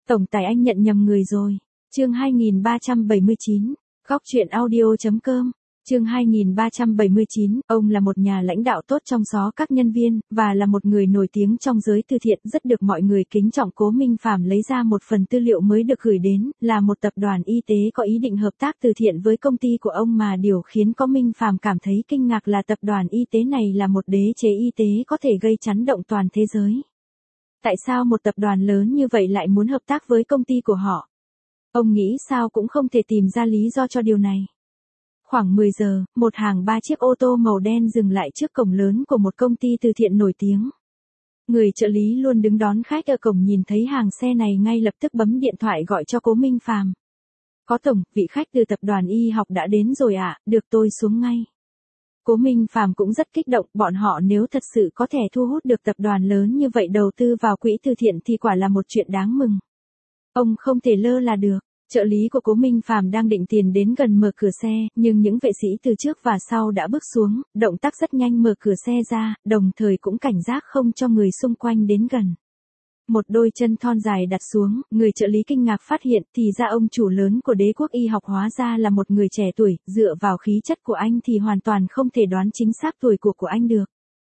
Tổng tài anh nhận nhầm người rồi. Chương 2379, Góc truyện audio.com. Chương 2379, ông là một nhà lãnh đạo tốt trong số các nhân viên, và là một người nổi tiếng trong giới từ thiện, rất được mọi người kính trọng. Cố Minh Phàm lấy ra một phần tư liệu mới được gửi đến, là một tập đoàn y tế có ý định hợp tác từ thiện với công ty của ông, mà điều khiến Cố Minh Phàm cảm thấy kinh ngạc là tập đoàn y tế này là một đế chế y tế có thể gây chấn động toàn thế giới. Tại sao một tập đoàn lớn như vậy lại muốn hợp tác với công ty của họ? Ông nghĩ sao cũng không thể tìm ra lý do cho điều này. Khoảng 10 giờ, một hàng 3 chiếc ô tô màu đen dừng lại trước cổng lớn của một công ty từ thiện nổi tiếng. Người trợ lý luôn đứng đón khách ở cổng nhìn thấy hàng xe này ngay lập tức bấm điện thoại gọi cho Cố Minh Phàm. Có tổng, vị khách từ tập đoàn y học đã đến rồi ạ, được tôi xuống ngay. Cố Minh Phàm cũng rất kích động, bọn họ nếu thật sự có thể thu hút được tập đoàn lớn như vậy đầu tư vào quỹ từ thiện thì quả là một chuyện đáng mừng. Ông không thể lơ là được. Trợ lý của Cố Minh Phàm đang định tiền đến gần mở cửa xe, nhưng những vệ sĩ từ trước và sau đã bước xuống, động tác rất nhanh mở cửa xe ra, đồng thời cũng cảnh giác không cho người xung quanh đến gần. Một đôi chân thon dài đặt xuống, người trợ lý kinh ngạc phát hiện thì ra ông chủ lớn của đế quốc y học hóa ra là một người trẻ tuổi, dựa vào khí chất của anh thì hoàn toàn không thể đoán chính xác tuổi của anh được.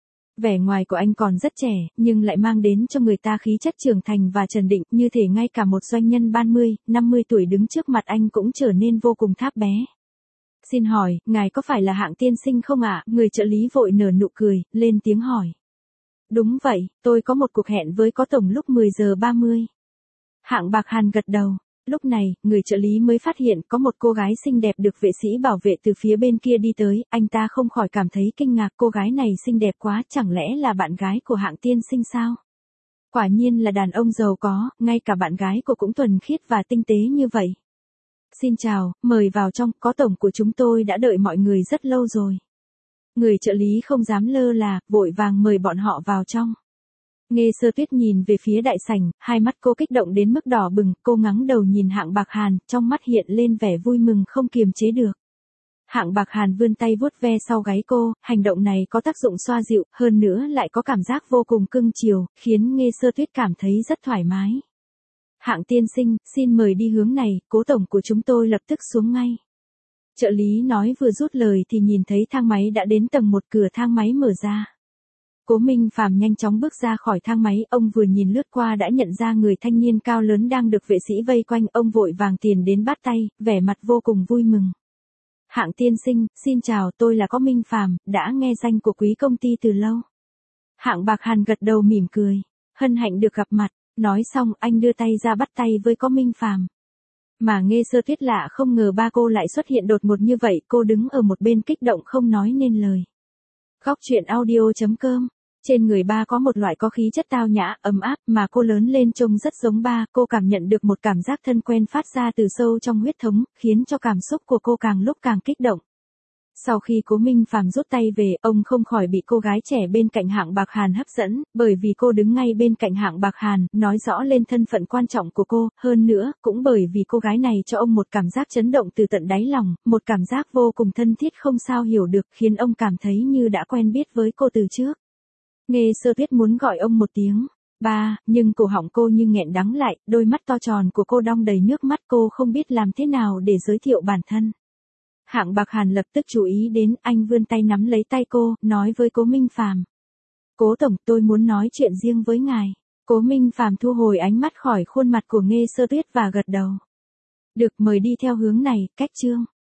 Vẻ ngoài của anh còn rất trẻ, nhưng lại mang đến cho người ta khí chất trưởng thành và trấn định, như thể ngay cả một doanh nhân 30, 50 tuổi đứng trước mặt anh cũng trở nên vô cùng tháp bé. Xin hỏi, ngài có phải là Hạng tiên sinh không ạ? Người trợ lý vội nở nụ cười, lên tiếng hỏi. Đúng vậy, tôi có một cuộc hẹn với Cố tổng lúc 10 giờ 30. Hạng Bạc Hàn gật đầu. Lúc này, người trợ lý mới phát hiện có một cô gái xinh đẹp được vệ sĩ bảo vệ từ phía bên kia đi tới, anh ta không khỏi cảm thấy kinh ngạc, cô gái này xinh đẹp quá, chẳng lẽ là bạn gái của Hạng tiên sinh sao? Quả nhiên là đàn ông giàu có, ngay cả bạn gái cô cũng thuần khiết và tinh tế như vậy. Xin chào, mời vào trong, Cố tổng của chúng tôi đã đợi mọi người rất lâu rồi. Người trợ lý không dám lơ là, vội vàng mời bọn họ vào trong. Nghe Sơ Tuyết nhìn về phía đại sảnh, hai mắt cô kích động đến mức đỏ bừng, cô ngẩng đầu nhìn Hạng Bạc Hàn, trong mắt hiện lên vẻ vui mừng không kiềm chế được. Hạng Bạc Hàn vươn tay vuốt ve sau gáy cô, hành động này có tác dụng xoa dịu, hơn nữa lại có cảm giác vô cùng cưng chiều, khiến Nghe Sơ Tuyết cảm thấy rất thoải mái. Hạng tiên sinh, xin mời đi hướng này, Cố tổng của chúng tôi lập tức xuống ngay. Trợ lý nói vừa dứt lời thì nhìn thấy thang máy đã đến tầng 1, cửa thang máy mở ra. Cố Minh Phàm nhanh chóng bước ra khỏi thang máy, ông vừa nhìn lướt qua đã nhận ra người thanh niên cao lớn đang được vệ sĩ vây quanh, ông vội vàng tiền đến bắt tay, vẻ mặt vô cùng vui mừng. Hạng tiên sinh, xin chào, tôi là Cố Minh Phàm, đã nghe danh của quý công ty từ lâu. Hạng Bạc Hàn gật đầu mỉm cười, hân hạnh được gặp mặt, nói xong anh đưa tay ra bắt tay với Cố Minh Phàm. Mà Nghe Sơ Tuyết lạ không ngờ ba cô lại xuất hiện đột ngột như vậy, cô đứng ở một bên kích động không nói nên lời. Góc truyện audio.com. Trên người ba có một loại có khí chất tao nhã, ấm áp, mà cô lớn lên trông rất giống ba, cô cảm nhận được một cảm giác thân quen phát ra từ sâu trong huyết thống, khiến cho cảm xúc của cô càng lúc càng kích động. Sau khi Cố Minh Phàm rút tay về, ông không khỏi bị cô gái trẻ bên cạnh Hạng Bạc Hàn hấp dẫn, bởi vì cô đứng ngay bên cạnh Hạng Bạc Hàn, nói rõ lên thân phận quan trọng của cô, hơn nữa, cũng bởi vì cô gái này cho ông một cảm giác chấn động từ tận đáy lòng, một cảm giác vô cùng thân thiết không sao hiểu được, khiến ông cảm thấy như đã quen biết với cô từ trước. Nghe Sơ Tuyết muốn gọi ông một tiếng ba, nhưng cổ họng cô như nghẹn đắng lại, đôi mắt to tròn của cô đong đầy nước mắt, cô không biết làm thế nào để giới thiệu bản thân. Hạng Bạc Hàn lập tức chú ý đến, anh vươn tay nắm lấy tay cô, nói với Cố Minh Phàm. Cố tổng, tôi muốn nói chuyện riêng với ngài. Cố Minh Phàm thu hồi ánh mắt khỏi khuôn mặt của Nghe Sơ Tuyết và gật đầu. Được, mời đi theo hướng này, cách chương.